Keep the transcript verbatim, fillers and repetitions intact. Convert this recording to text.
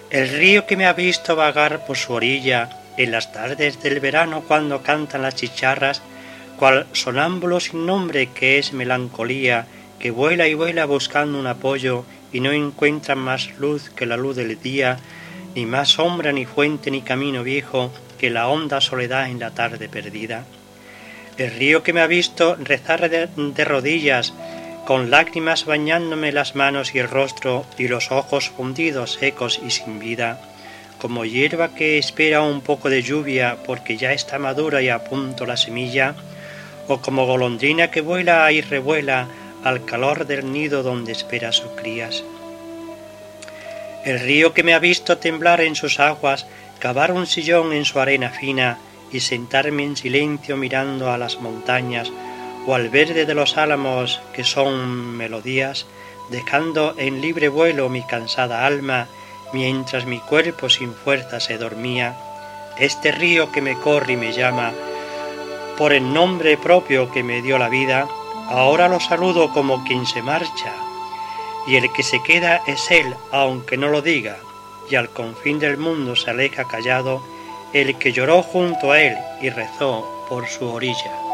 El río que me ha visto vagar por su orilla en las tardes del verano cuando cantan las chicharras, cual sonámbulo sin nombre que es melancolía, que vuela y vuela buscando un apoyo y no encuentra más luz que la luz del día, ni más sombra ni fuente ni camino viejo que la honda soledad en la tarde perdida. El río que me ha visto rezar de, de rodillas, con lágrimas bañándome las manos y el rostro y los ojos fundidos, secos y sin vida, como hierba que espera un poco de lluvia porque ya está madura y a punto la semilla, o como golondrina que vuela y revuela al calor del nido donde espera sus crías. El río que me ha visto temblar en sus aguas, cavar un sillón en su arena fina y sentarme en silencio mirando a las montañas o al verde de los álamos que son melodías, dejando en libre vuelo mi cansada alma mientras mi cuerpo sin fuerza se dormía. Este río que me corre y me llama por el nombre propio que me dio la vida, ahora lo saludo como quien se marcha, y el que se queda es él, aunque no lo diga, y al confín del mundo se aleja callado el que lloró junto a él y rezó por su orilla.